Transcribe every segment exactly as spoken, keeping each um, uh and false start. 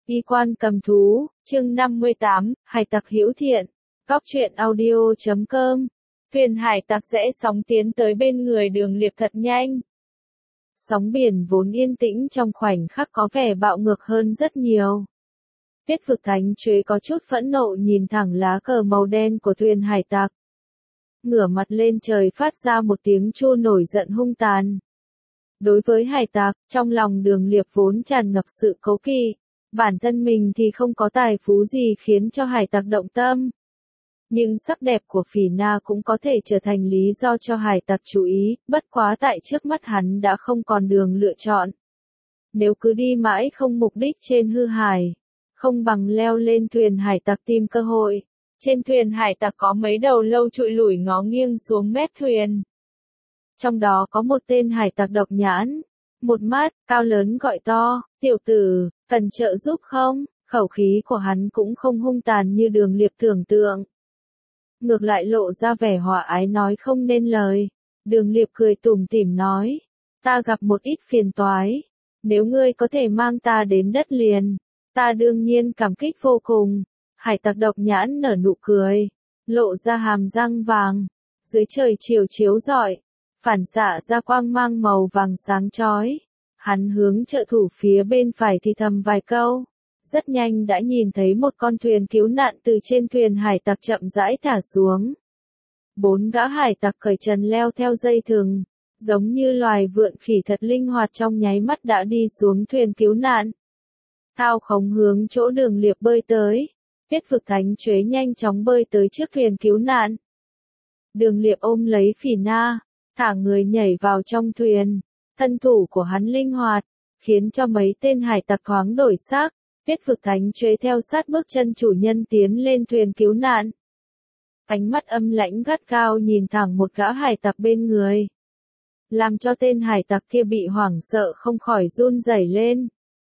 Y quan cầm thú, chương năm mươi tám, hải tặc hữu thiện. Góc truyện audio chấm com. Thuyền hải tặc rẽ sóng tiến tới bên người Đường Liệp thật nhanh. Sóng biển vốn yên tĩnh trong khoảnh khắc có vẻ bạo ngược hơn rất nhiều. Tiết Vực Thánh Chuế có chút phẫn nộ nhìn thẳng lá cờ màu đen của thuyền hải tặc. Ngửa mặt lên trời phát ra một tiếng chu nổi giận hung tàn. Đối với hải tặc, trong lòng Đường Liệp vốn tràn ngập sự cấu kỵ. Bản thân mình thì không có tài phú gì khiến cho hải tặc động tâm. Nhưng sắc đẹp của Phỉ Na cũng có thể trở thành lý do cho hải tặc chú ý, bất quá tại trước mắt hắn đã không còn đường lựa chọn. Nếu cứ đi mãi không mục đích trên hư hải, không bằng leo lên thuyền hải tặc tìm cơ hội. Trên thuyền hải tặc có mấy đầu lâu trụi lủi ngó nghiêng xuống mép thuyền. Trong đó có một tên hải tặc độc nhãn. Một mắt, cao lớn gọi to, tiểu tử, cần trợ giúp không? Khẩu khí của hắn cũng không hung tàn như Đường Liệp tưởng tượng. Ngược lại lộ ra vẻ hòa ái nói không nên lời. Đường Liệp cười tủm tỉm nói, ta gặp một ít phiền toái. Nếu ngươi có thể mang ta đến đất liền, ta đương nhiên cảm kích vô cùng. Hải tặc độc nhãn nở nụ cười, lộ ra hàm răng vàng. Dưới trời chiều chiếu rọi, phản xạ ra quang mang màu vàng sáng chói. Hắn hướng trợ thủ phía bên phải thì thầm vài câu. Rất nhanh đã nhìn thấy một con thuyền cứu nạn từ trên thuyền hải tặc chậm rãi thả xuống. Bốn gã hải tặc cởi trần leo theo dây thừng, giống như loài vượn khỉ thật linh hoạt trong nháy mắt đã đi xuống thuyền cứu nạn. Thao khống hướng chỗ Đường Liệp bơi tới. Tiết Vực Thánh Chuế nhanh chóng bơi tới trước thuyền cứu nạn. Đường Liệp ôm lấy Phỉ Na, thả người nhảy vào trong thuyền. Thân thủ của hắn linh hoạt, khiến cho mấy tên hải tặc thoáng đổi sắc. Tiết Vực Thánh Chuế theo sát bước chân chủ nhân tiến lên thuyền cứu nạn. Ánh mắt âm lãnh gắt gao nhìn thẳng một gã hải tặc bên người. Làm cho tên hải tặc kia bị hoảng sợ không khỏi run rẩy lên.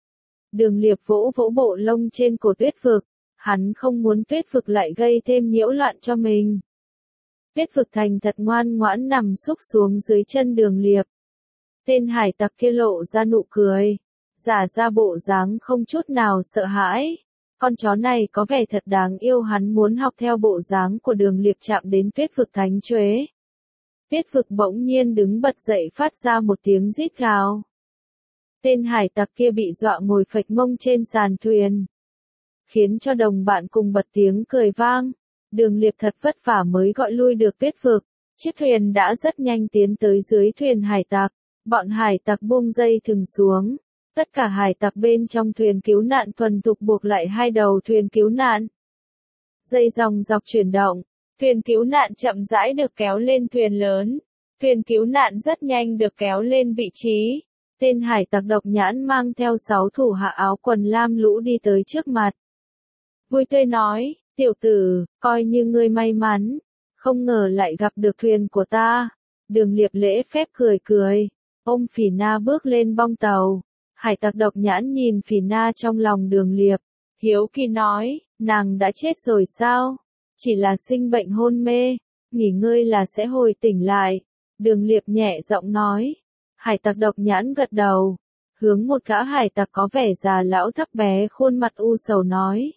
Đường Liệp vỗ vỗ bộ lông trên cổ Tuyết Vực. Hắn không muốn Tuyết Vực lại gây thêm nhiễu loạn cho mình. Tuyết Vực thành thật ngoan ngoãn nằm xúc xuống dưới chân Đường Liệp. Tên hải tặc kia lộ ra nụ cười, giả ra bộ dáng không chút nào sợ hãi. Con chó này có vẻ thật đáng yêu, hắn muốn học theo bộ dáng của Đường Liệp chạm đến Tuyết Vực Thánh Chuế. Tuyết Vực bỗng nhiên đứng bật dậy phát ra một tiếng rít gào. Tên hải tặc kia bị dọa ngồi phịch mông trên sàn thuyền, khiến cho đồng bạn cùng bật tiếng cười vang. Đường Liệp thật vất vả mới gọi lui được Tuyết Vực. Chiếc thuyền đã rất nhanh tiến tới dưới thuyền hải tặc. Bọn hải tặc buông dây thừng xuống. Tất cả hải tặc bên trong thuyền cứu nạn thuần thục buộc lại hai đầu thuyền cứu nạn. Dây dòng dọc chuyển động. Thuyền cứu nạn chậm rãi được kéo lên thuyền lớn. Thuyền cứu nạn rất nhanh được kéo lên vị trí. Tên hải tặc độc nhãn mang theo sáu thủ hạ áo quần lam lũ đi tới trước mặt. Vui tươi nói, tiểu tử, coi như ngươi may mắn. Không ngờ lại gặp được thuyền của ta. Đường Liệp lễ phép cười cười. Ôm Phỉ Na bước lên bong tàu. Hải tặc độc nhãn nhìn Phỉ Na trong lòng Đường Liệp. Hiếu kỳ nói, nàng đã chết rồi sao? Chỉ là sinh bệnh hôn mê. Nghỉ ngơi là sẽ hồi tỉnh lại. Đường Liệp nhẹ giọng nói. Hải tặc độc nhãn gật đầu. Hướng một gã hải tặc có vẻ già lão thấp bé khuôn mặt u sầu nói.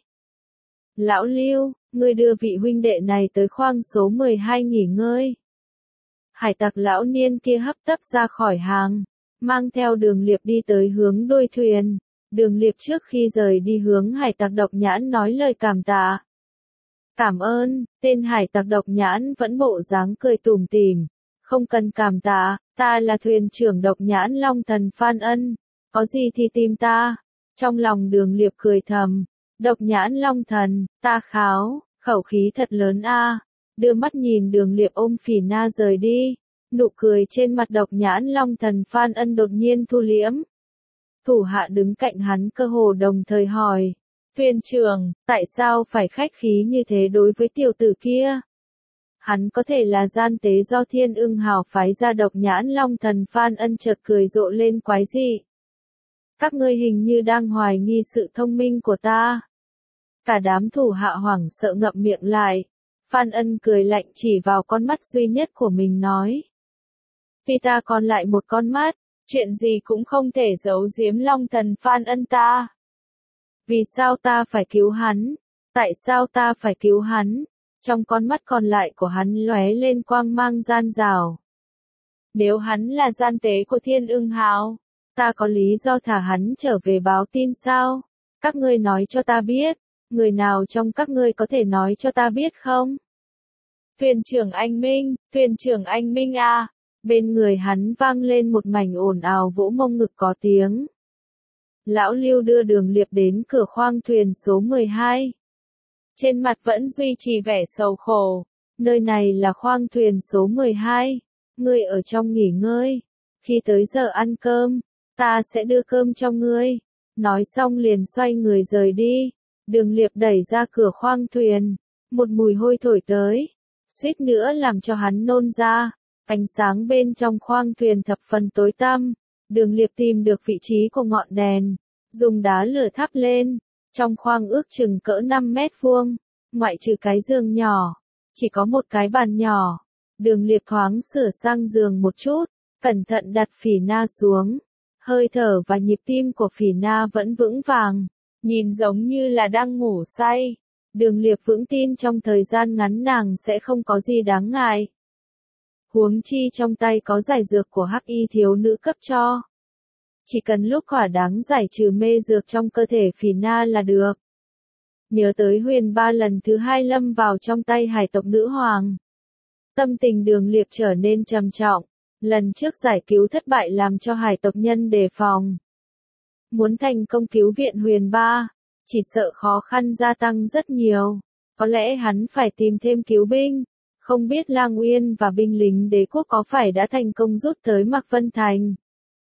Lão Lưu, ngươi đưa vị huynh đệ này tới khoang số mười hai nghỉ ngơi. Hải tặc lão niên kia hấp tấp ra khỏi hàng, mang theo Đường Liệp đi tới hướng đuôi thuyền. Đường Liệp trước khi rời đi hướng hải tặc độc nhãn nói lời cảm tạ. Cảm ơn, tên hải tặc độc nhãn vẫn bộ dáng cười tủm tỉm. Không cần cảm tạ, ta là thuyền trưởng độc nhãn Long Thần Phan Ân. Có gì thì tìm ta. Trong lòng Đường Liệp cười thầm. Độc nhãn Long Thần, ta kháo, khẩu khí thật lớn a. Đưa mắt nhìn Đường Liệp ôm Phỉ Na rời đi. Nụ cười trên mặt độc nhãn Long Thần Phan Ân đột nhiên thu liễm. Thủ hạ đứng cạnh hắn cơ hồ đồng thời hỏi. Thuyền trưởng, tại sao phải khách khí như thế đối với tiểu tử kia? Hắn có thể là gian tế do Thiên Ưng Hào phái ra. Độc nhãn Long Thần Phan Ân chợt cười rộ lên quái dị. Các ngươi hình như đang hoài nghi sự thông minh của ta. Cả đám thủ hạ hoảng sợ ngậm miệng lại. Phan Ân cười lạnh chỉ vào con mắt duy nhất của mình nói. Vì ta còn lại một con mắt, chuyện gì cũng không thể giấu giếm Long Thần Phan Ân ta. Vì sao ta phải cứu hắn? Tại sao ta phải cứu hắn? Trong con mắt còn lại của hắn lóe lên quang mang gian rào. Nếu hắn là gian tế của Thiên Ưng Hào, ta có lý do thả hắn trở về báo tin sao? Các ngươi nói cho ta biết, người nào trong các ngươi có thể nói cho ta biết không? Thuyền trưởng anh Minh, thuyền trưởng anh Minh à, bên người hắn vang lên một mảnh ồn ào vỗ mông ngực có tiếng. Lão Lưu đưa Đường Liệp đến cửa khoang thuyền số mười hai. Trên mặt vẫn duy trì vẻ sầu khổ. Nơi này là khoang thuyền số mười hai. Ngươi ở trong nghỉ ngơi. Khi tới giờ ăn cơm, ta sẽ đưa cơm cho ngươi. Nói xong liền xoay người rời đi. Đường Liệp đẩy ra cửa khoang thuyền. Một mùi hôi thổi tới. Suýt nữa làm cho hắn nôn ra. Ánh sáng bên trong khoang thuyền thập phần tối tăm. Đường Liệp tìm được vị trí của ngọn đèn. Dùng đá lửa thắp lên. Trong khoang ước chừng cỡ năm mét vuông. Ngoại trừ cái giường nhỏ. Chỉ có một cái bàn nhỏ. Đường Liệp thoáng sửa sang giường một chút. Cẩn thận đặt Phỉ Na xuống. Hơi thở và nhịp tim của Phỉ Na vẫn vững vàng. Nhìn giống như là đang ngủ say. Đường Liệp vững tin trong thời gian ngắn nàng sẽ không có gì đáng ngại. Huống chi trong tay có giải dược của Hắc Y thiếu nữ cấp cho. Chỉ cần lúc thỏa đáng giải trừ mê dược trong cơ thể Phỉ Na là được. Nhớ tới Huyền Ba lần thứ hai lâm vào trong tay hải tộc nữ hoàng. Tâm tình Đường Liệp trở nên trầm trọng. Lần trước giải cứu thất bại làm cho hải tộc nhân đề phòng. Muốn thành công cứu viện Huyền Ba, chỉ sợ khó khăn gia tăng rất nhiều. Có lẽ hắn phải tìm thêm cứu binh. Không biết Lang Uyên và binh lính đế quốc có phải đã thành công rút tới Mạc Vân Thành.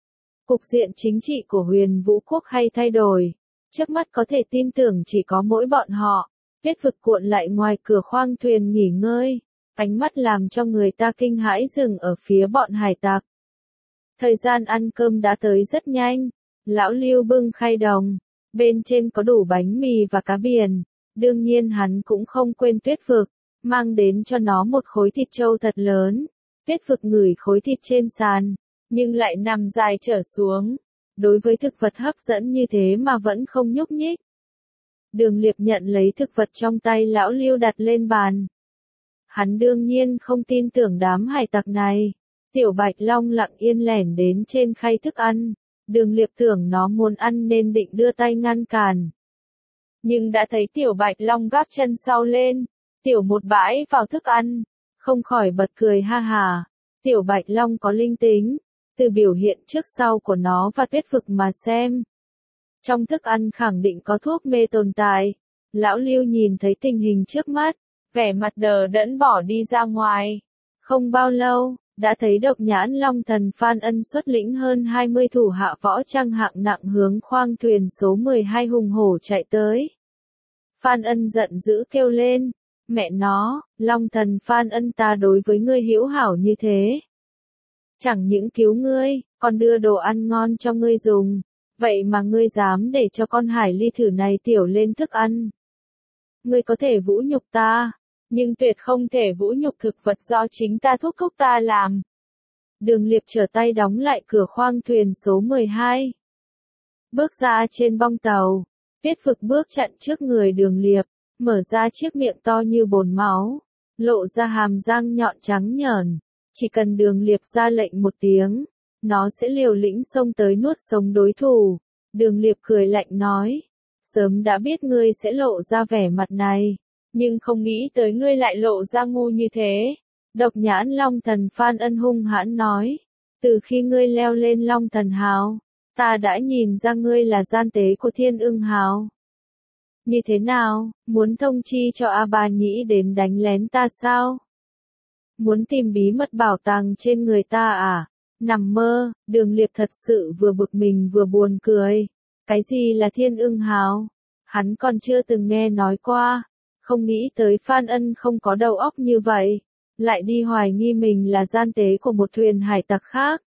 Cục diện chính trị của Huyền Vũ quốc hay thay đổi. Trước mắt có thể tin tưởng chỉ có mỗi bọn họ. Huyết vực cuộn lại ngoài cửa khoang thuyền nghỉ ngơi. Ánh mắt làm cho người ta kinh hãi dừng ở phía bọn hải tặc. Thời gian ăn cơm đã tới rất nhanh. Lão Lưu bưng khay đồng. Bên trên có đủ bánh mì và cá biển. Đương nhiên hắn cũng không quên Tuyết vực. Mang đến cho nó một khối thịt trâu thật lớn. Tuyết vực ngửi khối thịt trên sàn. Nhưng lại nằm dài trở xuống. Đối với thực vật hấp dẫn như thế mà vẫn không nhúc nhích. Đường Liệp nhận lấy thực vật trong tay lão Lưu đặt lên bàn. Hắn đương nhiên không tin tưởng đám hải tặc này. Tiểu Bạch Long lặng yên lẻn đến trên khay thức ăn. Đường Liệp tưởng nó muốn ăn nên định đưa tay ngăn cản. Nhưng đã thấy Tiểu Bạch Long gác chân sau lên. Tiểu một bãi vào thức ăn. Không khỏi bật cười ha hà. Tiểu Bạch Long có linh tính. Từ biểu hiện trước sau của nó và Tuyết vực mà xem. Trong thức ăn khẳng định có thuốc mê tồn tại. Lão Lưu nhìn thấy tình hình trước mắt. Vẻ mặt đờ đẫn bỏ đi ra ngoài. Không bao lâu, đã thấy Độc Nhãn Long Thần Phan Ân xuất lĩnh hơn hai mươi thủ hạ võ trang hạng nặng hướng khoang thuyền số mười hai hùng hổ chạy tới. Phan Ân giận dữ kêu lên. Mẹ nó, Long Thần Phan Ân ta đối với ngươi hữu hảo như thế. Chẳng những cứu ngươi, còn đưa đồ ăn ngon cho ngươi dùng. Vậy mà ngươi dám để cho con hải ly thử này tiểu lên thức ăn. Ngươi có thể vũ nhục ta, nhưng tuyệt không thể vũ nhục thực vật do chính ta thúc thúc ta làm. Đường Liệp trở tay đóng lại cửa khoang thuyền số mười hai. Bước ra trên bong tàu, Tuyết vực bước chặn trước người Đường Liệp, mở ra chiếc miệng to như bồn máu, lộ ra hàm răng nhọn trắng nhờn. Chỉ cần Đường Liệp ra lệnh một tiếng, nó sẽ liều lĩnh xông tới nuốt sống đối thủ. Đường Liệp cười lạnh nói, sớm đã biết ngươi sẽ lộ ra vẻ mặt này, nhưng không nghĩ tới ngươi lại lộ ra ngu như thế. Độc Nhãn Long Thần Phan Ân hung hãn nói, từ khi ngươi leo lên Long Thần Hào, ta đã nhìn ra ngươi là gian tế của Thiên Ưng Hào. Như thế nào, muốn thông chi cho A Ba Nhĩ đến đánh lén ta sao? Muốn tìm bí mật bảo tàng trên người ta à? Nằm mơ. Đường Liệp thật sự vừa bực mình vừa buồn cười. Cái gì là Thiên Ưng Hào? Hắn còn chưa từng nghe nói qua. Không nghĩ tới Phan Ân không có đầu óc như vậy. Lại đi hoài nghi mình là gian tế của một thuyền hải tặc khác.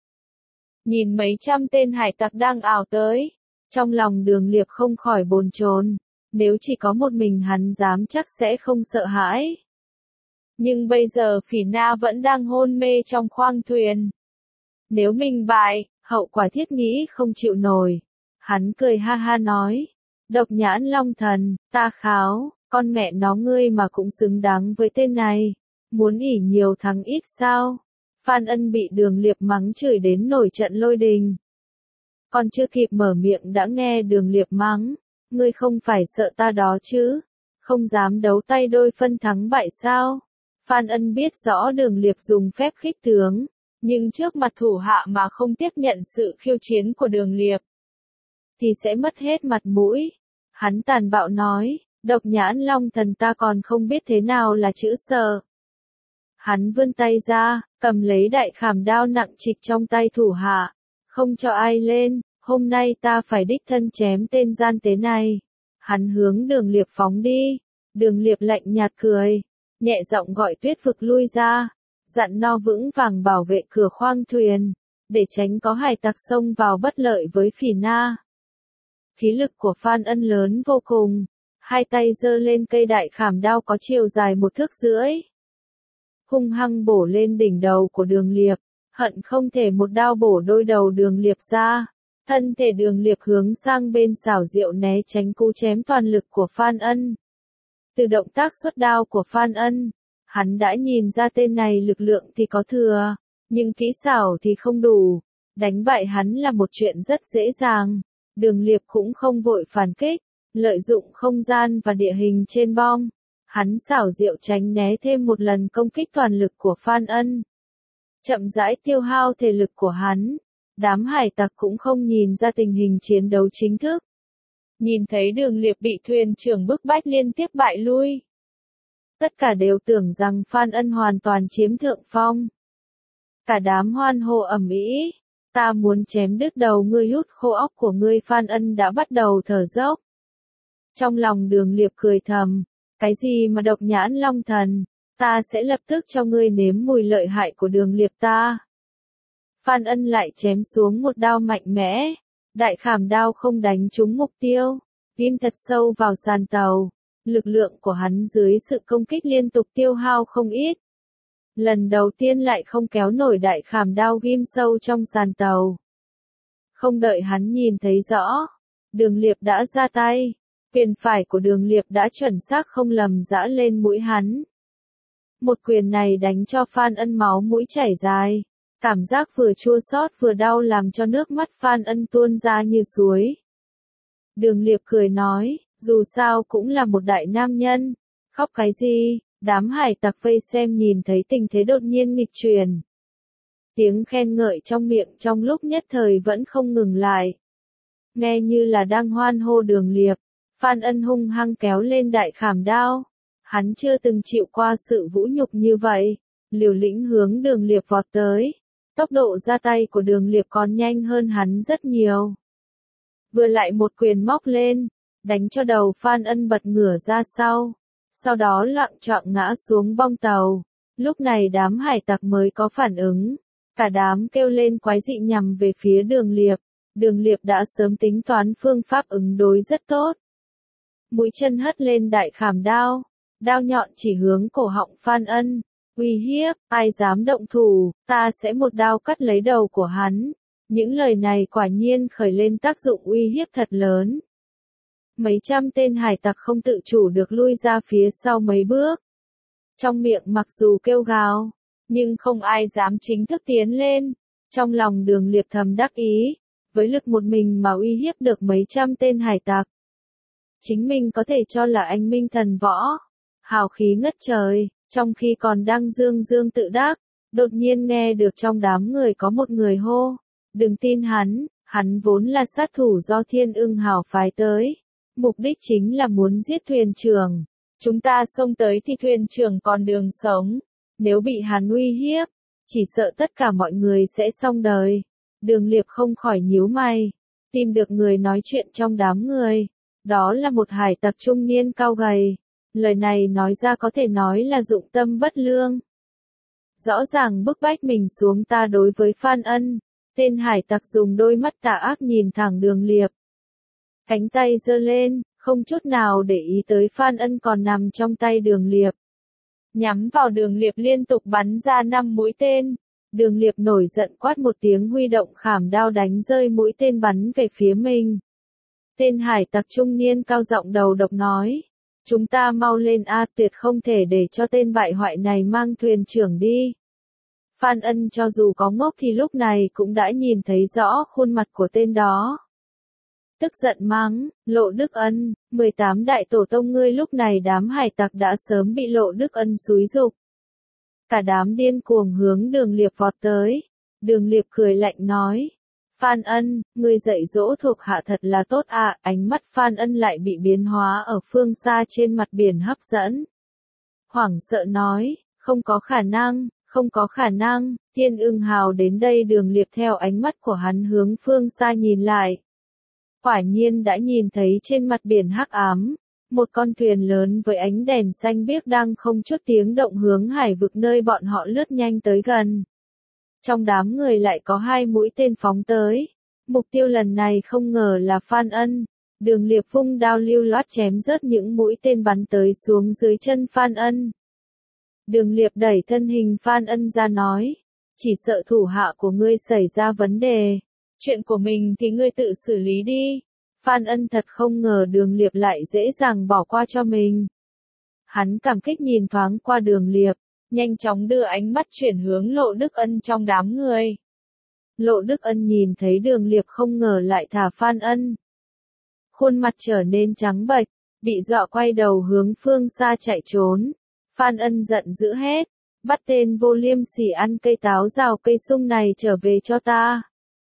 Nhìn mấy trăm tên hải tặc đang ảo tới. Trong lòng Đường Liệp không khỏi bồn chồn. Nếu chỉ có một mình hắn dám chắc sẽ không sợ hãi. Nhưng bây giờ Phỉ Na vẫn đang hôn mê trong khoang thuyền. Nếu mình bại, hậu quả thiết nghĩ không chịu nổi. Hắn cười ha ha nói. Độc Nhãn Long Thần, ta kháo, con mẹ nó ngươi mà cũng xứng đáng với tên này. Muốn ỉ nhiều thắng ít sao? Phan Ân bị Đường Liệp mắng chửi đến nổi trận lôi đình. Còn chưa kịp mở miệng đã nghe Đường Liệp mắng, ngươi không phải sợ ta đó chứ? Không dám đấu tay đôi phân thắng bại sao? Phan Ân biết rõ Đường Liệp dùng phép khích tướng, nhưng trước mặt thủ hạ mà không tiếp nhận sự khiêu chiến của Đường Liệp, thì sẽ mất hết mặt mũi. Hắn tàn bạo nói, Độc Nhãn Long Thần ta còn không biết thế nào là chữ sợ. Hắn vươn tay ra, cầm lấy đại khảm đao nặng trịch trong tay thủ hạ, không cho ai lên, hôm nay ta phải đích thân chém tên gian tế này. Hắn hướng Đường Liệp phóng đi, Đường Liệp lạnh nhạt cười, nhẹ giọng gọi Tuyết Vực lui ra, dặn no vững vàng bảo vệ cửa khoang thuyền, để tránh có hải tặc xông vào bất lợi với Phỉ Na. Khí lực của Phan Ân lớn vô cùng, hai tay giơ lên cây đại khảm đao có chiều dài một thước rưỡi, hung hăng bổ lên đỉnh đầu của Đường Liệp, hận không thể một đao bổ đôi đầu Đường Liệp ra. Thân thể Đường Liệp hướng sang bên xảo diệu né tránh cú chém toàn lực của Phan Ân. Từ động tác xuất đao của Phan Ân, hắn đã nhìn ra tên này lực lượng thì có thừa, nhưng kỹ xảo thì không đủ. Đánh bại hắn là một chuyện rất dễ dàng. Đường Liệp cũng không vội phản kích, lợi dụng không gian và địa hình trên bong. Hắn xảo diệu tránh né thêm một lần công kích toàn lực của Phan Ân. Chậm rãi tiêu hao thể lực của hắn. Đám hải tặc cũng không nhìn ra tình hình chiến đấu chính thức. Nhìn thấy Đường Liệp bị thuyền trưởng bức bách liên tiếp bại lui. Tất cả đều tưởng rằng Phan Ân hoàn toàn chiếm thượng phong. Cả đám hoan hô ầm ĩ, ta muốn chém đứt đầu ngươi hút khô óc của ngươi. Phan Ân đã bắt đầu thở dốc. Trong lòng Đường Liệp cười thầm, cái gì mà Độc Nhãn Long Thần, ta sẽ lập tức cho ngươi nếm mùi lợi hại của Đường Liệp ta. Phan Ân lại chém xuống một đao mạnh mẽ, đại khảm đao không đánh trúng mục tiêu, ghim thật sâu vào sàn tàu. Lực lượng của hắn dưới sự công kích liên tục tiêu hao không ít. Lần đầu tiên lại không kéo nổi đại khảm đao ghim sâu trong sàn tàu. Không đợi hắn nhìn thấy rõ, Đường Liệp đã ra tay, quyền phải của Đường Liệp đã chuẩn xác không lầm giã lên mũi hắn. Một quyền này đánh cho Phan Ân máu mũi chảy dài. Cảm giác vừa chua xót vừa đau làm cho nước mắt Phan Ân tuôn ra như suối. Đường Liệp cười nói, dù sao cũng là một đại nam nhân, khóc cái gì? Đám hải tặc vây xem nhìn thấy tình thế đột nhiên nghịch chuyển. Tiếng khen ngợi trong miệng trong lúc nhất thời vẫn không ngừng lại. Nghe như là đang hoan hô Đường Liệp, Phan Ân hung hăng kéo lên đại khảm đao. Hắn chưa từng chịu qua sự vũ nhục như vậy, liều lĩnh hướng Đường Liệp vọt tới. Tốc độ ra tay của Đường Liệp còn nhanh hơn hắn rất nhiều. Vừa lại một quyền móc lên, đánh cho đầu Phan Ân bật ngửa ra sau. Sau đó loạng choạng ngã xuống bong tàu. Lúc này đám hải tặc mới có phản ứng. Cả đám kêu lên quái dị nhằm về phía Đường Liệp. Đường Liệp đã sớm tính toán phương pháp ứng đối rất tốt. Mũi chân hất lên đại khảm đao. Đao nhọn chỉ hướng cổ họng Phan Ân. Uy hiếp, ai dám động thủ, ta sẽ một đao cắt lấy đầu của hắn. Những lời này quả nhiên khởi lên tác dụng uy hiếp thật lớn. Mấy trăm tên hải tặc không tự chủ được lui ra phía sau mấy bước. Trong miệng mặc dù kêu gào, nhưng không ai dám chính thức tiến lên. Trong lòng Đường Liệp thầm đắc ý, với lực một mình mà uy hiếp được mấy trăm tên hải tặc. Chính mình có thể cho là anh minh thần võ, hào khí ngất trời. Trong khi còn đang dương dương tự đắc, đột nhiên nghe được trong đám người có một người hô. Đừng tin hắn, hắn vốn là sát thủ do Thiên Ưng Hào phái tới. Mục đích chính là muốn giết thuyền trưởng. Chúng ta xông tới thì thuyền trưởng còn đường sống. Nếu bị hắn uy hiếp, chỉ sợ tất cả mọi người sẽ xong đời. Đường Liệp không khỏi nhíu mày. Tìm được người nói chuyện trong đám người. Đó là một hải tặc trung niên cao gầy. Lời này nói ra có thể nói là dụng tâm bất lương. Rõ ràng bức bách mình xuống ta đối với Phan Ân. Tên hải tặc dùng đôi mắt tà ác nhìn thẳng Đường Liệp. Cánh tay giơ lên, không chút nào để ý tới Phan Ân còn nằm trong tay Đường Liệp. Nhắm vào Đường Liệp liên tục bắn ra năm mũi tên. Đường Liệp nổi giận quát một tiếng huy động khảm đao đánh rơi mũi tên bắn về phía mình. Tên hải tặc trung niên cao giọng đầu độc nói. Chúng ta mau lên a, tuyệt không thể để cho tên bại hoại này mang thuyền trưởng đi. Phan Ân cho dù có ngốc thì lúc này cũng đã nhìn thấy rõ khuôn mặt của tên đó. Tức giận mắng, Lộ Đức Ân, mười tám đại tổ tông ngươi. Lúc này đám hải tặc đã sớm bị Lộ Đức Ân xúi giục. Cả đám điên cuồng hướng Đường Liệp vọt tới. Đường Liệp cười lạnh nói. Phan Ân, ngươi dạy dỗ thuộc hạ thật là tốt à. Ánh mắt Phan Ân lại bị biến hóa ở phương xa trên mặt biển hấp dẫn. Hoảng sợ nói, không có khả năng, không có khả năng. Thiên Ưng Hào đến đây. Đường Liệp theo ánh mắt của hắn hướng phương xa nhìn lại. Quả nhiên đã nhìn thấy trên mặt biển hắc ám, một con thuyền lớn với ánh đèn xanh biếc đang không chút tiếng động hướng hải vực nơi bọn họ lướt nhanh tới gần. Trong đám người lại có hai mũi tên phóng tới. Mục tiêu lần này không ngờ là Phan Ân. Đường Liệp vung đao lưu loát chém rớt những mũi tên bắn tới xuống dưới chân Phan Ân. Đường Liệp đẩy thân hình Phan Ân ra nói, chỉ sợ thủ hạ của ngươi xảy ra vấn đề. Chuyện của mình thì ngươi tự xử lý đi. Phan Ân thật không ngờ Đường Liệp lại dễ dàng bỏ qua cho mình. Hắn cảm kích nhìn thoáng qua Đường Liệp, nhanh chóng đưa ánh mắt chuyển hướng Lộ Đức Ân trong đám người. Lộ Đức Ân nhìn thấy Đường Liệp không ngờ lại thả Phan Ân. Khuôn mặt trở nên trắng bệch, bị dọa quay đầu hướng phương xa chạy trốn. Phan Ân giận dữ hét, bắt tên vô liêm sỉ ăn cây táo rào cây sung này trở về cho ta.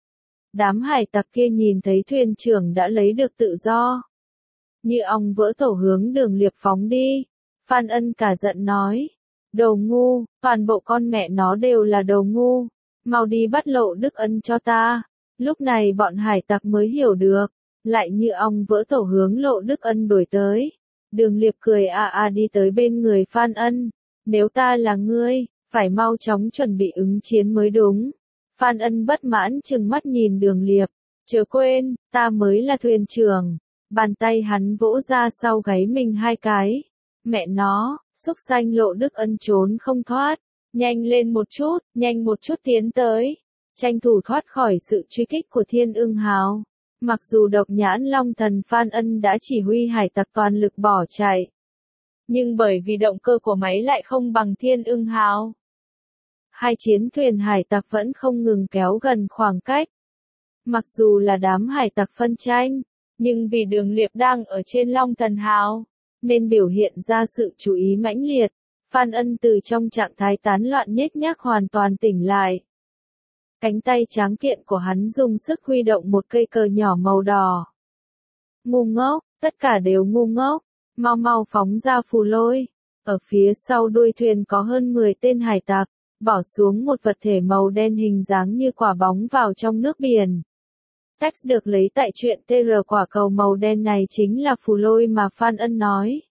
Đám hải tặc kia nhìn thấy thuyền trưởng đã lấy được tự do. Như ong vỡ tổ hướng Đường Liệp phóng đi. Phan Ân cả giận nói. Đồ ngu, toàn bộ con mẹ nó đều là đồ ngu. Mau đi bắt Lộ Đức Ân cho ta. Lúc này bọn hải tặc mới hiểu được. Lại như ong vỡ tổ hướng Lộ Đức Ân đuổi tới. Đường Liệp cười a a đi tới bên người Phan Ân. Nếu ta là ngươi, phải mau chóng chuẩn bị ứng chiến mới đúng. Phan Ân bất mãn trừng mắt nhìn Đường Liệp, chớ quên, ta mới là thuyền trưởng. Bàn tay hắn vỗ ra sau gáy mình hai cái. Mẹ nó, xúc xanh Lộ Đức Ân trốn không thoát. Nhanh lên một chút, nhanh một chút tiến tới. Tranh thủ thoát khỏi sự truy kích của Thiên Ưng Hào. Mặc dù độc nhãn Long Thần Phan Ân đã chỉ huy hải tặc toàn lực bỏ chạy. Nhưng bởi vì động cơ của máy lại không bằng Thiên Ưng Hào. Hai chiến thuyền hải tặc vẫn không ngừng kéo gần khoảng cách. Mặc dù là đám hải tặc phân tranh, nhưng vì Đường Liệp đang ở trên Long Thần Hào, nên biểu hiện ra sự chú ý mãnh liệt. Phan Ân từ trong trạng thái tán loạn nhếch nhác hoàn toàn tỉnh lại. Cánh tay tráng kiện của hắn dùng sức huy động một cây cờ nhỏ màu đỏ. Ngu ngốc, tất cả đều ngu ngốc, mau mau phóng ra phù lôi. Ở phía sau đuôi thuyền có hơn mười tên hải tặc, bỏ xuống một vật thể màu đen hình dáng như quả bóng vào trong nước biển. Text được lấy tại truyện tê rờ. Quả cầu màu đen này chính là phù lôi mà Phan Ân nói.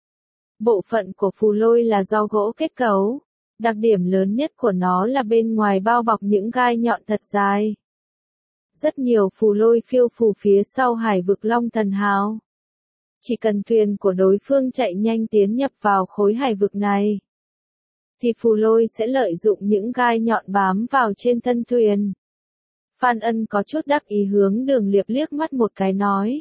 Bộ phận của phù lôi là do gỗ kết cấu. Đặc điểm lớn nhất của nó là bên ngoài bao bọc những gai nhọn thật dài. Rất nhiều phù lôi phiêu phù phía sau hải vực Long Thần Hào. Chỉ cần thuyền của đối phương chạy nhanh tiến nhập vào khối hải vực này, thì phù lôi sẽ lợi dụng những gai nhọn bám vào trên thân thuyền. Phan Ân có chút đắc ý hướng Đường Liệp liếc mắt một cái nói.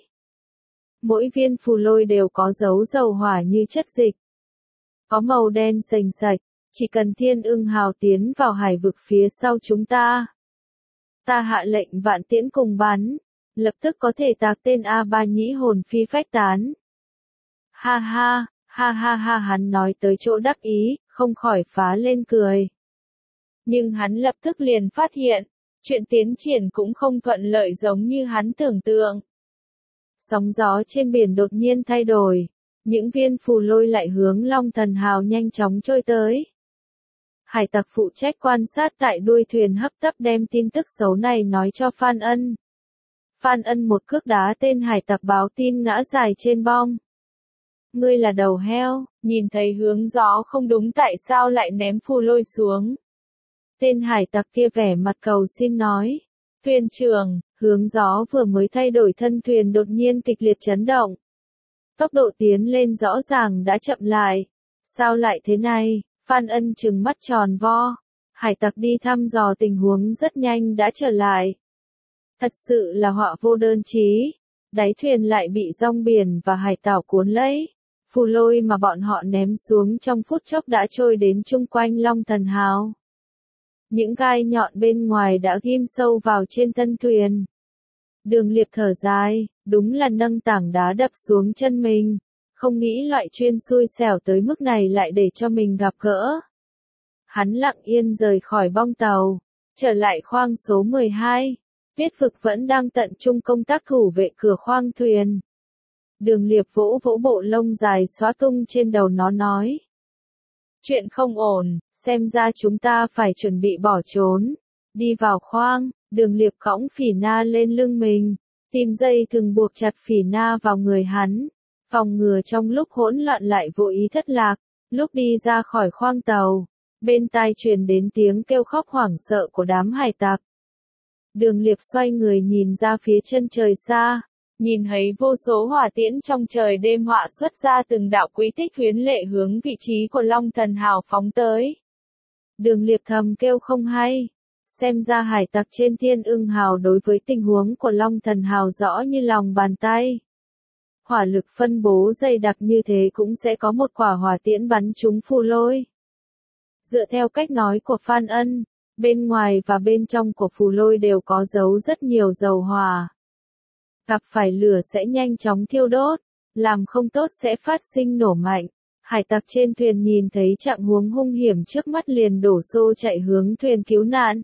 Mỗi viên phù lôi đều có dấu dầu hỏa như chất dịch. Có màu đen sềnh sạch, chỉ cần Thiên Ưng Hào tiến vào hải vực phía sau chúng ta. Ta hạ lệnh vạn tiễn cùng bắn, lập tức có thể tạc tên A Ba Nhĩ hồn phi phách tán. Ha ha, ha ha ha hắn nói tới chỗ đắc ý, không khỏi phá lên cười. Nhưng hắn lập tức liền phát hiện, chuyện tiến triển cũng không thuận lợi giống như hắn tưởng tượng. Sóng gió trên biển đột nhiên thay đổi, những viên phù lôi lại hướng Long Thần Hào nhanh chóng trôi tới. Hải tặc phụ trách quan sát tại đuôi thuyền hấp tấp đem tin tức xấu này nói cho Phan Ân. Phan Ân một cước đá tên hải tặc báo tin ngã dài trên bong. Ngươi là đầu heo, nhìn thấy hướng gió không đúng tại sao lại ném phù lôi xuống. Tên hải tặc kia vẻ mặt cầu xin nói. Thuyền trưởng, hướng gió vừa mới thay đổi thân thuyền đột nhiên kịch liệt chấn động. Tốc độ tiến lên rõ ràng đã chậm lại. Sao lại thế này? Phan Ân trừng mắt tròn vo. Hải tặc đi thăm dò tình huống rất nhanh đã trở lại. Thật sự là họa vô đơn chí. đáy thuyền lại bị rong biển và hải tảo cuốn lấy. Phù lôi mà bọn họ ném xuống trong phút chốc đã trôi đến chung quanh Long Thần Hào. Những gai nhọn bên ngoài đã ghim sâu vào trên thân thuyền. Đường Liệp thở dài, đúng là nâng tảng đá đập xuống chân mình, không nghĩ loại chuyên xui xẻo tới mức này lại để cho mình gặp gỡ. Hắn lặng yên rời khỏi bong tàu, trở lại khoang số mười hai. Tuyết Vực vẫn đang tận trung công tác thủ vệ cửa khoang thuyền. Đường Liệp vỗ vỗ bộ lông dài xóa tung trên đầu nó nói. Chuyện không ổn, xem ra chúng ta phải chuẩn bị bỏ trốn. Đi vào khoang, Đường Liệp cõng Phỉ Na lên lưng mình, tìm dây thừng buộc chặt Phỉ Na vào người hắn, phòng ngừa trong lúc hỗn loạn lại vô ý thất lạc. Lúc đi ra khỏi khoang tàu, bên tai truyền đến tiếng kêu khóc hoảng sợ của đám hải tặc. Đường Liệp xoay người nhìn ra phía chân trời xa, nhìn thấy vô số hỏa tiễn trong trời đêm họa xuất ra từng đạo quý tích huyến lệ hướng vị trí của Long Thần Hào phóng tới. Đường Liệp thầm kêu không hay, xem ra hải tặc trên Thiên Ưng Hào đối với tình huống của Long Thần Hào rõ như lòng bàn tay. Hỏa lực phân bố dày đặc như thế cũng sẽ có một quả hỏa tiễn bắn trúng phù lôi. Dựa theo cách nói của Phan Ân, bên ngoài và bên trong của phù lôi đều có giấu rất nhiều dầu hỏa. Gặp phải lửa sẽ nhanh chóng thiêu đốt, làm không tốt sẽ phát sinh nổ mạnh. Hải tặc trên thuyền nhìn thấy trạng huống hung hiểm trước mắt liền đổ xô chạy hướng thuyền cứu nạn.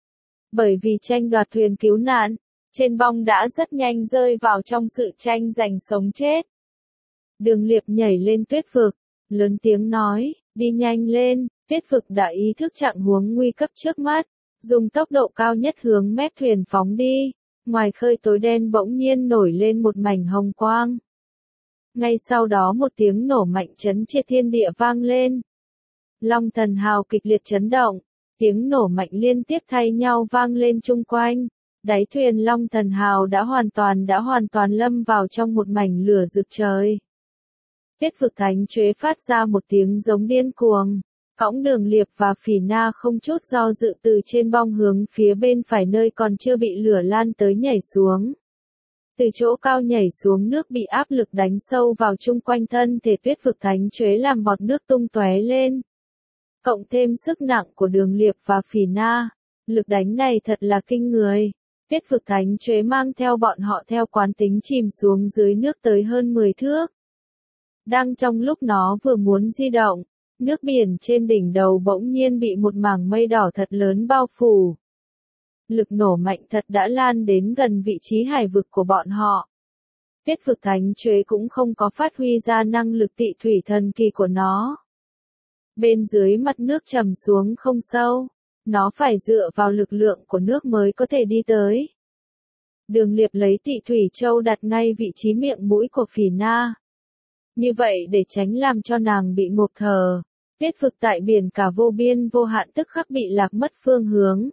Bởi vì tranh đoạt thuyền cứu nạn, trên bong đã rất nhanh rơi vào trong sự tranh giành sống chết. Đường Liệp nhảy lên Tuyết Vực, lớn tiếng nói, đi nhanh lên. Tuyết Vực đã ý thức trạng huống nguy cấp trước mắt, dùng tốc độ cao nhất hướng mép thuyền phóng đi. Ngoài khơi tối đen bỗng nhiên nổi lên một mảnh hồng quang. Ngay sau đó một tiếng nổ mạnh chấn triệt thiên địa vang lên. Long Thần Hào kịch liệt chấn động, tiếng nổ mạnh liên tiếp thay nhau vang lên chung quanh. Đáy thuyền Long Thần Hào đã hoàn toàn đã hoàn toàn lâm vào trong một mảnh lửa rực trời. Tuyết Vực Thánh Chuế phát ra một tiếng giống điên cuồng. Cõng Đường Liệp và Phỉ Na không chút do dự từ trên bong hướng phía bên phải nơi còn chưa bị lửa lan tới nhảy xuống. Từ chỗ cao nhảy xuống nước bị áp lực đánh sâu vào chung quanh thân thể Tuyết Vực Thánh Chuế làm bọt nước tung tóe lên. Cộng thêm sức nặng của Đường Liệp và Phỉ Na, lực đánh này thật là kinh người. Tuyết Vực Thánh Chuế mang theo bọn họ theo quán tính chìm xuống dưới nước tới hơn mười thước. Đang trong lúc nó vừa muốn di động, nước biển trên đỉnh đầu bỗng nhiên bị một mảng mây đỏ thật lớn bao phủ. Lực nổ mạnh thật đã lan đến gần vị trí hải vực của bọn họ. Tuyết Vực Thánh Chuế cũng không có phát huy ra năng lực tị thủy thần kỳ của nó. Bên dưới mặt nước trầm xuống không sâu, nó phải dựa vào lực lượng của nước mới có thể đi tới. Đường Liệp lấy tị thủy châu đặt ngay vị trí miệng mũi của Phỉ Na. Như vậy để tránh làm cho nàng bị ngộp thở. Tuyết Vực tại biển cả vô biên vô hạn tức khắc bị lạc mất phương hướng.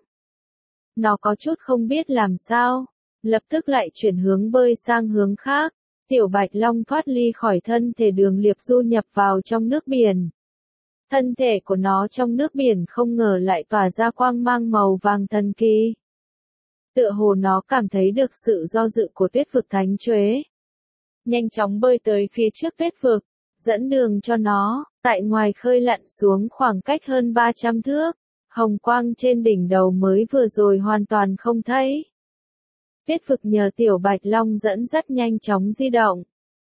Nó có chút không biết làm sao, lập tức lại chuyển hướng bơi sang hướng khác. Tiểu Bạch Long thoát ly khỏi thân thể Đường Liệp du nhập vào trong nước biển. Thân thể của nó trong nước biển không ngờ lại tỏa ra quang mang màu vàng thần kỳ. Tựa hồ nó cảm thấy được sự do dự của Tuyết Vực Thánh Chuế. Nhanh chóng bơi tới phía trước Tuyết Vực, dẫn đường cho nó, tại ngoài khơi lặn xuống khoảng cách hơn ba trăm thước, hồng quang trên đỉnh đầu mới vừa rồi hoàn toàn không thấy. Tuyết Vực nhờ Tiểu Bạch Long dẫn dắt nhanh chóng di động.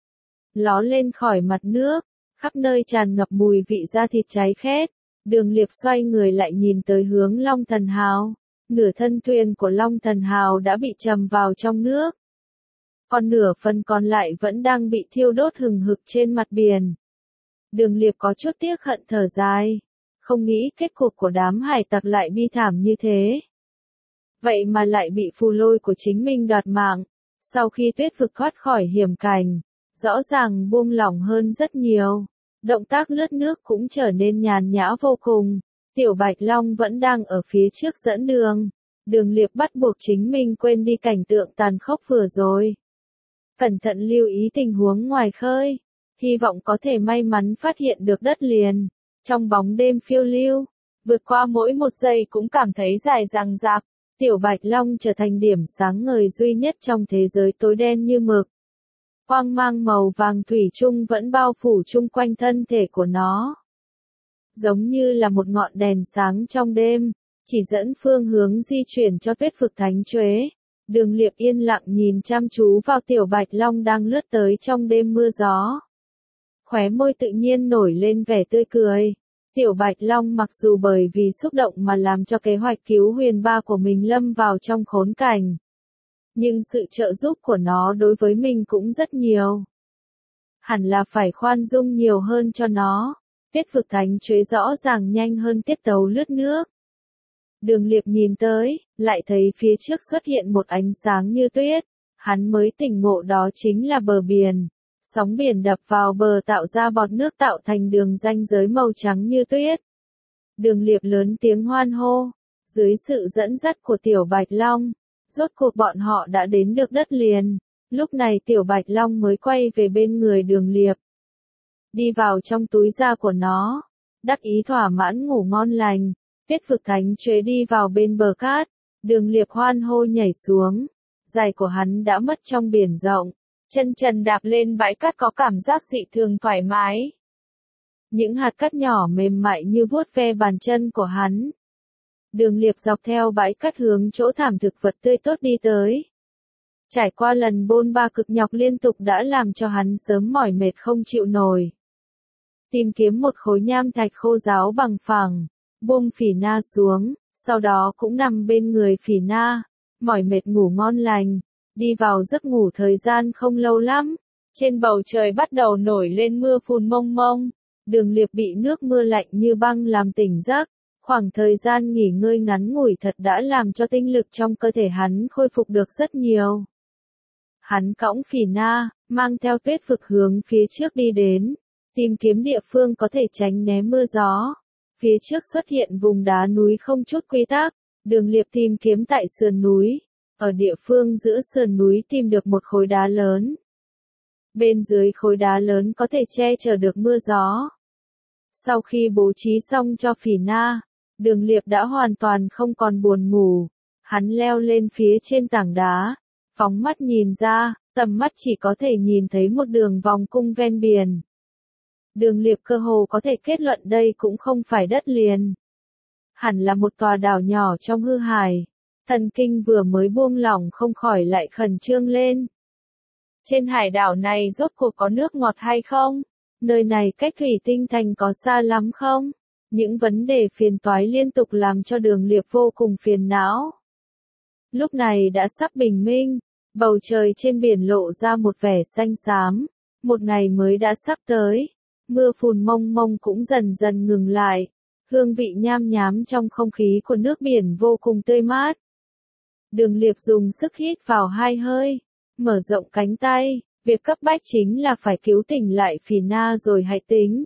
Ló lên khỏi mặt nước, khắp nơi tràn ngập mùi vị da thịt cháy khét. Đường Liệp xoay người lại nhìn tới hướng Long Thần Hào. Nửa thân thuyền của Long Thần Hào đã bị trầm vào trong nước. Còn nửa phần còn lại vẫn đang bị thiêu đốt hừng hực trên mặt biển. Đường Liệp có chút tiếc hận thở dài. Không nghĩ kết cục của đám hải tặc lại bi thảm như thế. Vậy mà lại bị phù lôi của chính mình đoạt mạng. Sau khi Tuyết Vực thoát khỏi hiểm cảnh, rõ ràng buông lỏng hơn rất nhiều. Động tác lướt nước cũng trở nên nhàn nhã vô cùng. Tiểu Bạch Long vẫn đang ở phía trước dẫn đường. Đường Liệp bắt buộc chính mình quên đi cảnh tượng tàn khốc vừa rồi. Cẩn thận lưu ý tình huống ngoài khơi. Hy vọng có thể may mắn phát hiện được đất liền. Trong bóng đêm phiêu lưu, vượt qua mỗi một giây cũng cảm thấy dài dằng dặc. Tiểu Bạch Long trở thành điểm sáng ngời duy nhất trong thế giới tối đen như mực. Quang mang màu vàng thủy chung vẫn bao phủ chung quanh thân thể của nó. Giống như là một ngọn đèn sáng trong đêm, chỉ dẫn phương hướng di chuyển cho Tuyết Vực Thánh Chuế. Đường Liệp yên lặng nhìn chăm chú vào Tiểu Bạch Long đang lướt tới trong đêm mưa gió. Khóe môi tự nhiên nổi lên vẻ tươi cười. Tiểu Bạch Long mặc dù bởi vì xúc động mà làm cho kế hoạch cứu huyền ba của mình lâm vào trong khốn cảnh. Nhưng sự trợ giúp của nó đối với mình cũng rất nhiều. Hẳn là phải khoan dung nhiều hơn cho nó. Tuyết Vực Thánh Chuế rõ ràng nhanh hơn tiết tấu lướt nước. Đường Liệp nhìn tới, lại thấy phía trước xuất hiện một ánh sáng như tuyết. Hắn mới tỉnh ngộ đó chính là bờ biển. Sóng biển đập vào bờ tạo ra bọt nước tạo thành đường ranh giới màu trắng như tuyết. Đường Liệp lớn tiếng hoan hô. Dưới sự dẫn dắt của Tiểu Bạch Long, rốt cuộc bọn họ đã đến được đất liền. Lúc này Tiểu Bạch Long mới quay về bên người Đường Liệp. Đi vào trong túi da của nó. Đắc ý thỏa mãn ngủ ngon lành. Tuyết Vực Thánh Chuế đi vào bên bờ cát. Đường Liệp hoan hô nhảy xuống. Giày của hắn đã mất trong biển rộng. Chân trần đạp lên bãi cát có cảm giác dị thường thoải mái. Những hạt cát nhỏ mềm mại như vuốt ve bàn chân của hắn. Đường Liệp dọc theo bãi cát hướng chỗ thảm thực vật tươi tốt đi tới. Trải qua lần bôn ba cực nhọc liên tục đã làm cho hắn sớm mỏi mệt không chịu nổi. Tìm kiếm một khối nham thạch khô ráo bằng phẳng, buông Phỉ Na xuống, sau đó cũng nằm bên người Phỉ Na, mỏi mệt ngủ ngon lành. Đi vào giấc ngủ thời gian không lâu lắm, trên bầu trời bắt đầu nổi lên mưa phùn mông mông. Đường Liệp bị nước mưa lạnh như băng làm tỉnh giấc. Khoảng thời gian nghỉ ngơi ngắn ngủi thật đã làm cho tinh lực trong cơ thể hắn khôi phục được rất nhiều. Hắn cõng Phỉ Na, mang theo Tuyết Vực hướng phía trước đi đến, tìm kiếm địa phương có thể tránh né mưa gió. Phía trước xuất hiện vùng đá núi không chút quy tắc, Đường Liệp tìm kiếm tại sườn núi. Ở địa phương giữa sườn núi tìm được một khối đá lớn. Bên dưới khối đá lớn có thể che chở được mưa gió. Sau khi bố trí xong cho Phỉ Na, Đường Liệp đã hoàn toàn không còn buồn ngủ. Hắn leo lên phía trên tảng đá, phóng mắt nhìn ra, tầm mắt chỉ có thể nhìn thấy một đường vòng cung ven biển. Đường Liệp cơ hồ có thể kết luận đây cũng không phải đất liền. Hẳn là một tòa đảo nhỏ trong hư hải. Thần kinh vừa mới buông lỏng không khỏi lại khẩn trương lên. Trên hải đảo này rốt cuộc có nước ngọt hay không? Nơi này cách Thủy Tinh Thành có xa lắm không? Những vấn đề phiền toái liên tục làm cho Đường Liệp vô cùng phiền não. Lúc này đã sắp bình minh, bầu trời trên biển lộ ra một vẻ xanh xám, một ngày mới đã sắp tới, mưa phùn mông mông cũng dần dần ngừng lại, hương vị nham nhám trong không khí của nước biển vô cùng tươi mát. Đường Liệp dùng sức hít vào hai hơi, mở rộng cánh tay, việc cấp bách chính là phải cứu tỉnh lại Phỉ Na rồi hãy tính.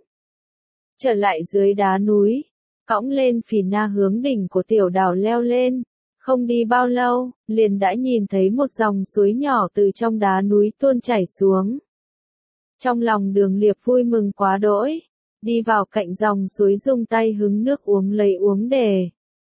Trở lại dưới đá núi, cõng lên Phỉ Na hướng đỉnh của tiểu đảo leo lên, không đi bao lâu, liền đã nhìn thấy một dòng suối nhỏ từ trong đá núi tuôn chảy xuống. Trong lòng Đường Liệp vui mừng quá đỗi, đi vào cạnh dòng suối dùng tay hứng nước uống lấy uống để.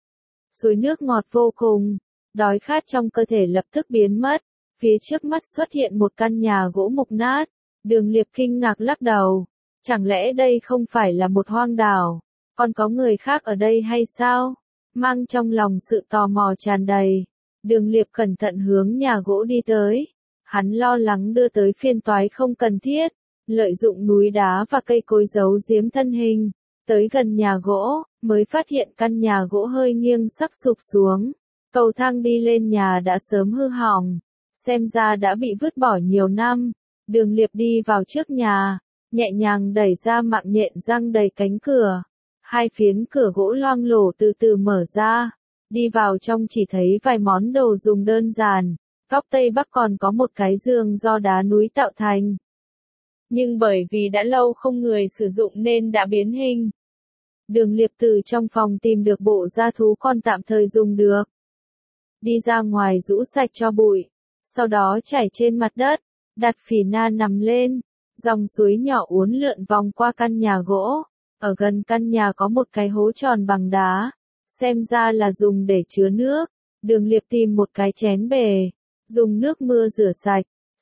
Suối nước ngọt vô cùng. Đói khát trong cơ thể lập tức biến mất, phía trước mắt xuất hiện một căn nhà gỗ mục nát. Đường Liệp kinh ngạc lắc đầu, chẳng lẽ đây không phải là một hoang đảo, còn có người khác ở đây hay sao? Mang trong lòng sự tò mò tràn đầy, Đường Liệp cẩn thận hướng nhà gỗ đi tới. Hắn lo lắng đưa tới phiền toái không cần thiết, lợi dụng núi đá và cây cối giấu giếm thân hình, tới gần nhà gỗ, mới phát hiện căn nhà gỗ hơi nghiêng sắp sụp xuống. Cầu thang đi lên nhà đã sớm hư hỏng, xem ra đã bị vứt bỏ nhiều năm. Đường Liệp đi vào trước nhà, nhẹ nhàng đẩy ra mạng nhện răng đầy cánh cửa. Hai phiến cửa gỗ loang lổ từ từ mở ra, đi vào trong chỉ thấy vài món đồ dùng đơn giản, góc Tây Bắc còn có một cái giường do đá núi tạo thành. Nhưng bởi vì đã lâu không người sử dụng nên đã biến hình. Đường Liệp từ trong phòng tìm được bộ da thú con tạm thời dùng được. Đi ra ngoài rũ sạch cho bụi, sau đó trải trên mặt đất, đặt Phỉ Na nằm lên, dòng suối nhỏ uốn lượn vòng qua căn nhà gỗ, ở gần căn nhà có một cái hố tròn bằng đá, xem ra là dùng để chứa nước. Đường Liệp tìm một cái chén bể, dùng nước mưa rửa sạch,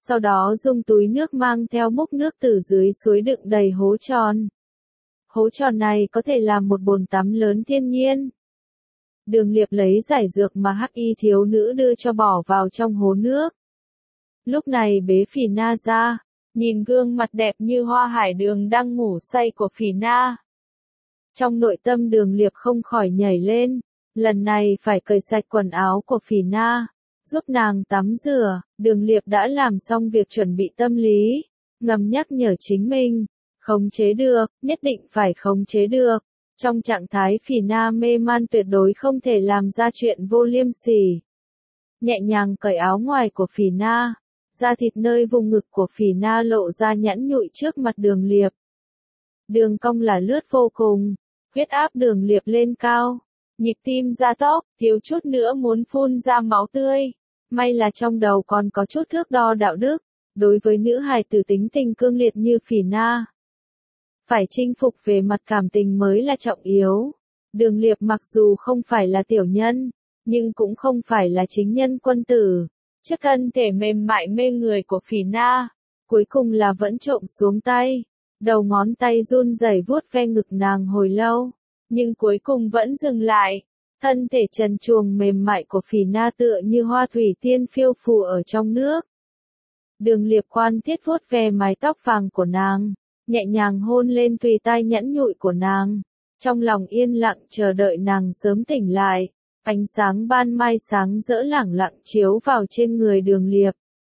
sau đó dùng túi nước mang theo múc nước từ dưới suối đựng đầy hố tròn. Hố tròn này có thể làm một bồn tắm lớn thiên nhiên. Đường Liệp lấy giải dược mà hắc y thiếu nữ đưa cho bỏ vào trong hố nước. Lúc này bế Phỉ Na ra, nhìn gương mặt đẹp như hoa hải đường đang ngủ say của Phỉ Na. Trong nội tâm Đường Liệp không khỏi nhảy lên, lần này phải cởi sạch quần áo của Phỉ Na, giúp nàng tắm rửa. Đường Liệp đã làm xong việc chuẩn bị tâm lý, ngầm nhắc nhở chính mình, khống chế được, nhất định phải khống chế được. Trong trạng thái Phỉ Na mê man tuyệt đối không thể làm ra chuyện vô liêm sỉ. Nhẹ nhàng cởi áo ngoài của Phỉ Na, da thịt nơi vùng ngực của Phỉ Na lộ ra nhẵn nhụi trước mặt Đường Liệp. Đường cong là lướt vô cùng, huyết áp Đường Liệp lên cao, nhịp tim gia tốc, thiếu chút nữa muốn phun ra máu tươi. May là trong đầu còn có chút thước đo đạo đức, đối với nữ hài tử tính tình cương liệt như Phỉ Na. Phải chinh phục về mặt cảm tình mới là trọng yếu. Đường Liệp mặc dù không phải là tiểu nhân, nhưng cũng không phải là chính nhân quân tử. Chiếc thân thể mềm mại mê người của Phỉ Na, cuối cùng là vẫn trộm xuống tay. Đầu ngón tay run rẩy vuốt ve ngực nàng hồi lâu, nhưng cuối cùng vẫn dừng lại. Thân thể trần truồng mềm mại của Phỉ Na tựa như hoa thủy tiên phiêu phù ở trong nước. Đường Liệp quan thiết vuốt ve mái tóc vàng của nàng, nhẹ nhàng hôn lên tùy tai nhẵn nhụi của nàng. Trong lòng yên lặng chờ đợi nàng sớm tỉnh lại, ánh sáng ban mai sáng rỡ lẳng lặng chiếu vào trên người Đường Liệp.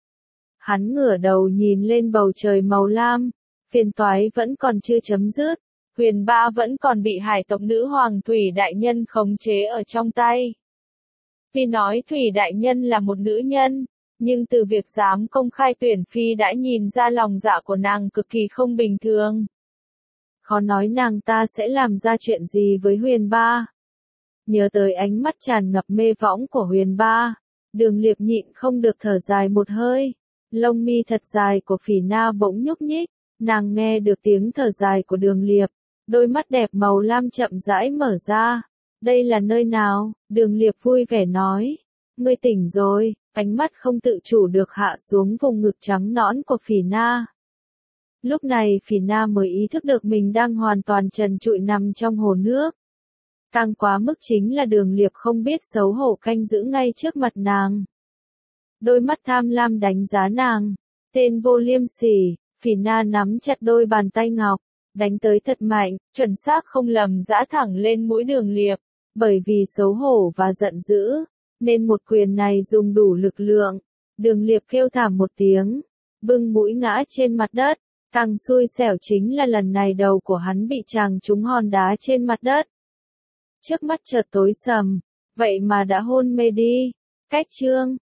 Hắn ngửa đầu nhìn lên bầu trời màu lam, phiền toái vẫn còn chưa chấm dứt. Huyền Ba vẫn còn bị hải tộc nữ hoàng Thủy Đại Nhân khống chế ở trong tay. Tuy nói Thủy Đại Nhân là một nữ nhân, nhưng từ việc dám công khai tuyển phi đã nhìn ra lòng dạ của nàng cực kỳ không bình thường. Khó nói nàng ta sẽ làm ra chuyện gì với Huyền Ba. Nhớ tới ánh mắt tràn ngập mê võng của Huyền Ba, Đường Liệp nhịn không được thở dài một hơi. Lông mi thật dài của Phỉ Na bỗng nhúc nhích, nàng nghe được tiếng thở dài của Đường Liệp. Đôi mắt đẹp màu lam chậm rãi mở ra. Đây là nơi nào? Đường Liệp vui vẻ nói. Ngươi tỉnh rồi. Ánh mắt không tự chủ được hạ xuống vùng ngực trắng nõn của Phỉ Na. Lúc này Phỉ Na mới ý thức được mình đang hoàn toàn trần trụi nằm trong hồ nước. Càng quá mức chính là Đường Liệp không biết xấu hổ canh giữ ngay trước mặt nàng. Đôi mắt tham lam đánh giá nàng. Tên vô liêm sỉ. Phỉ Na nắm chặt đôi bàn tay ngọc, đánh tới thật mạnh, chuẩn xác không lầm giã thẳng lên mũi Đường Liệp. Bởi vì xấu hổ và giận dữ, nên một quyền này dùng đủ lực lượng. Đường Liệp kêu thảm một tiếng, bưng mũi ngã trên mặt đất. Càng xui xẻo chính là lần này đầu của hắn bị chàng trúng hòn đá trên mặt đất. Trước mắt chợt tối sầm, vậy mà đã hôn mê đi. Cách chương